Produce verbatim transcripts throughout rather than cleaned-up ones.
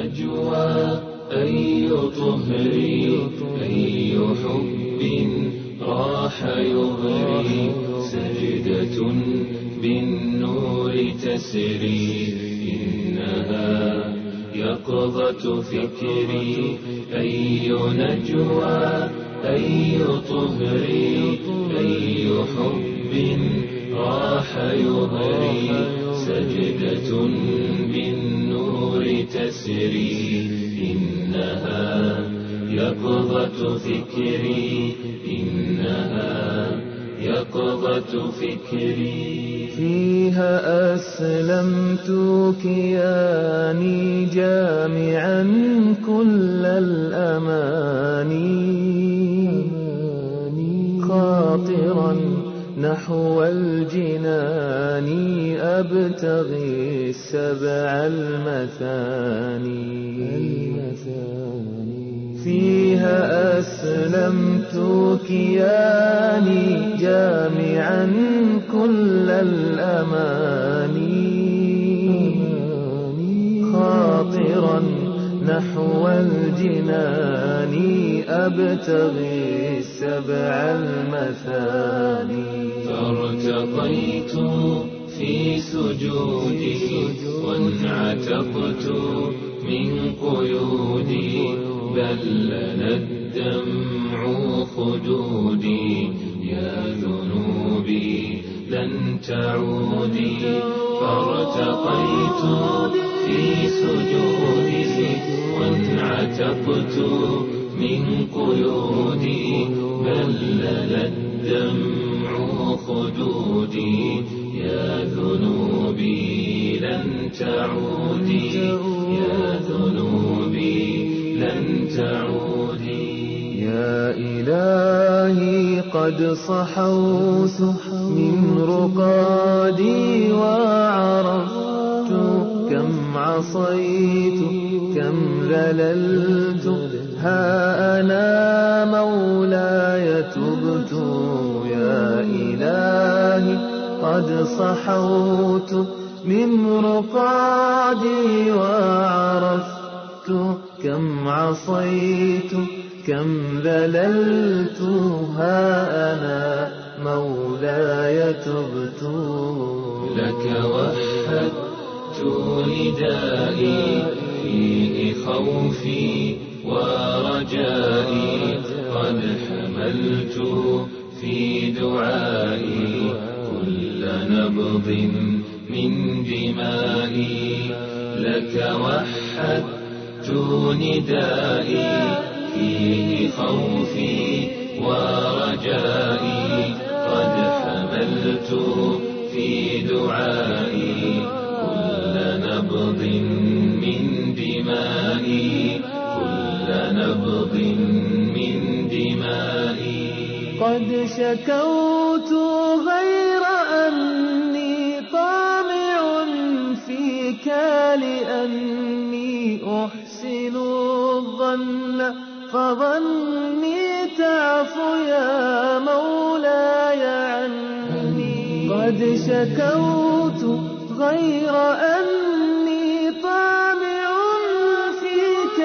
نجوى أي طهر أي حب راح يغري سجدة بالنور تسري إنها يقظة فكري أي نجوى أي طهر أي حب راح يغري سجدة بالنور تسري إنها يقظة فكري إنها يقظة فكري فيها أسلمت كياني جامعا كل الأماني خاطرا نحو الجنان أبتغي السبع المثاني فيها أسلمت كياني جامعا كل الأماني خاطرا نحو الجنان أبتغي السبع المثاني فارتقيت في سجودي وانعتقت من قيودي بل لنا الدمع خدودي يا ذنوبي لن تعودي فارتقيت في سجودي وانعتقت من قيودي بل لنا الدمع خدودي يا ذنوبي لن تعودي يا ذنوبي لن تعودي يا إلهي قد صحوت من رقادي وعرفت كم عصيت كم ذللت ها أنا مولاي تبت يا إلهي قد صحوت من رقادي وعرفت كم عصيت كم ذللت ها أنا مولاي تبت لك وحدت ندائي فيه خوفي ورجائي قد حملت في دعائي كل نبض من دمائي لك وحدت ندائي فيه خوفي ورجائي قد حملت في دعائي كل نبض من دمائي كل نبض من دمائي قد شكوت غير أني طامع فيك لأني أحسن الظن فظني تعفو يا مولاي عني قد شكوت غير أني طامع فيك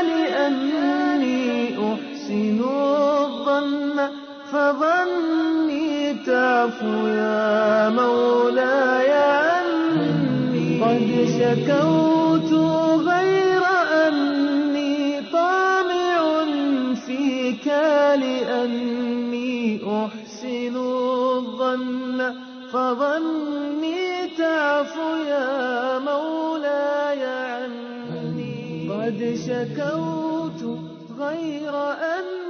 لأني أحسن الظن فظني تعفو يا مولاي عني قد شكوت غير أني طامع فيك لأني أحسن الظن فظني تعفو يا مولاي عني قد شكوت غير أني